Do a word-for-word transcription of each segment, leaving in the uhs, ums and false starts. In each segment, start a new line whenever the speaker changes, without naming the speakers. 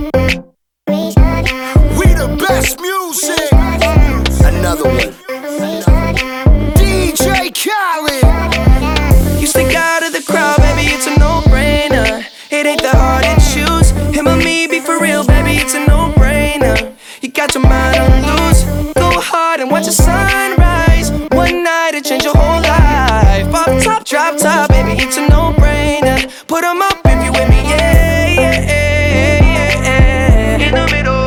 We the best music. Another one. D J Khaled.
You stick out of the crowd, baby, it's a no-brainer. It ain't that hard to choose. Him or me, be for real, baby, it's a no-brainer. You got your mind on loose. Go hard and watch the sunrise. One night to change your whole life. Pop top, drop top, baby, it's a no-brainer. Put 'em up if you with me, yeah, yeah, yeah, yeah. In the middle.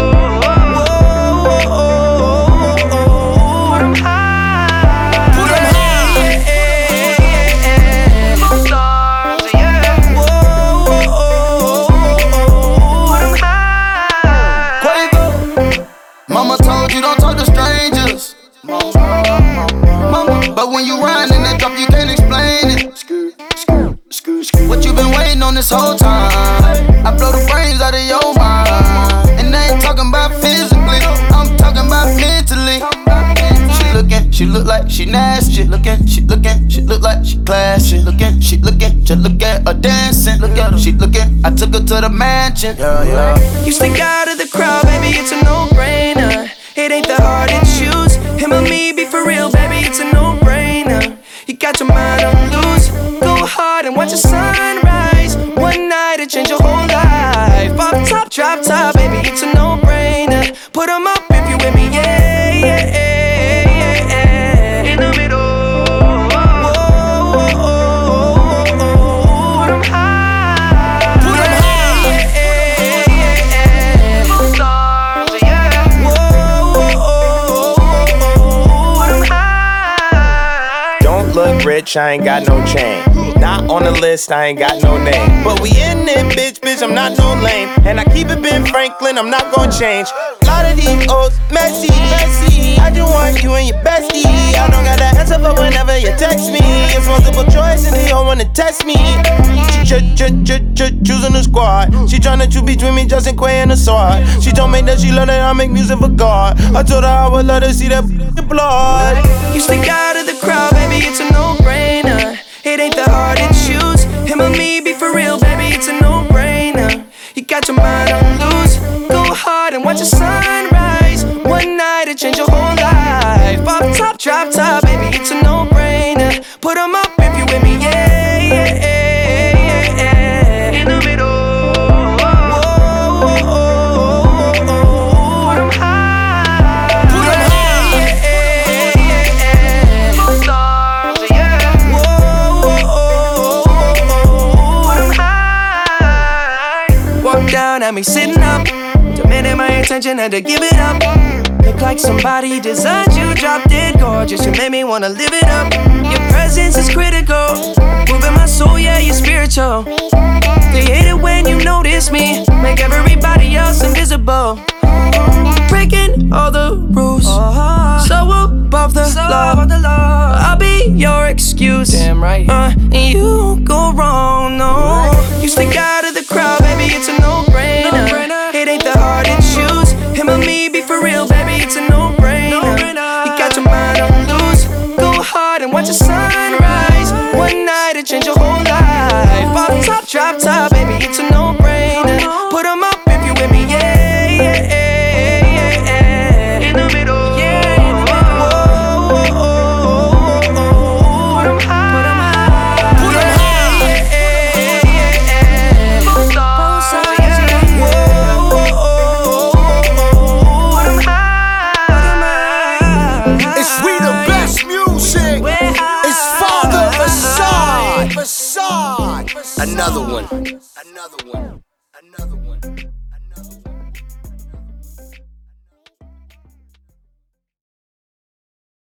Mama told you don't talk to strangers. Mama, but when you ride in that drop, you can't explain it. What you been waiting on this whole time? I blow the brains out of your mind. And I ain't talking about physically, I'm talking about mentally. She looking, she look like she nasty. Looking, she looking, she look like she classy. Looking, she looking, just look at her dancing. Look at her, she looking, I took her to the mansion. Yeah, yeah.
You stick out of the crowd, baby, it's a no-brainer. It ain't that hard to choose. Him or me, be for real, baby, it's a no-brainer. You got your mind on loose. Go hard and watch the sunrise. One night to change your whole life. Pop top, drop top, baby, it's a no-brainer. Put 'em up if you with me, yeah, yeah, yeah, yeah. In the middle.
Look rich, I ain't got no chain. Not on the list, I ain't got no name. But we in it, bitch, bitch, I'm not no lame. And I keep it Ben Franklin, I'm not gon' change. Lot of these old messy, messy. I just want you and your bestie. I don't got the answer for whenever you text me. It's multiple choice and they all wanna test me. She ch ch ch ch choosing the squad. She tryna choose between me, Justin Quay and the sword. She told me that she love that I make music for God. I told her I would let her see that blood.
You stick out of the crowd, baby, it's a no-brainer. It ain't that hard to choose. Him or me, be for real, baby, it's a no-brainer. You got your mind on loose. Go hard and watch the sunrise. One night to change your whole life. Pop top, drop top, baby, it's a no-brainer. Put 'em up if you with me, yeah, yeah, yeah, yeah. In the middle. Down at me sitting up, demanding my attention, had to give it up. Look like somebody designed you, drop dead gorgeous. You made me wanna live it up. Your presence is critical, moving my soul, yeah, you're spiritual. They hate it when you notice me, make everybody else invisible. Breaking all the rules, so above the law. I'll be your excuse, damn right. Uh, and you won't go wrong, no. You stick out of the crowd, baby, it's a no-brainer. It ain't that hard to choose. Him or me, be for real, baby, it's a no-brainer. You got your mind on loose. Go hard and watch the sunrise. One night to change your whole life. Pop top, drop top, baby, it's a no-brainer. Put 'em up if you with me, yeah, yeah, yeah, yeah. In the middle, yeah, in the middle.
Another one. Another one. Another one.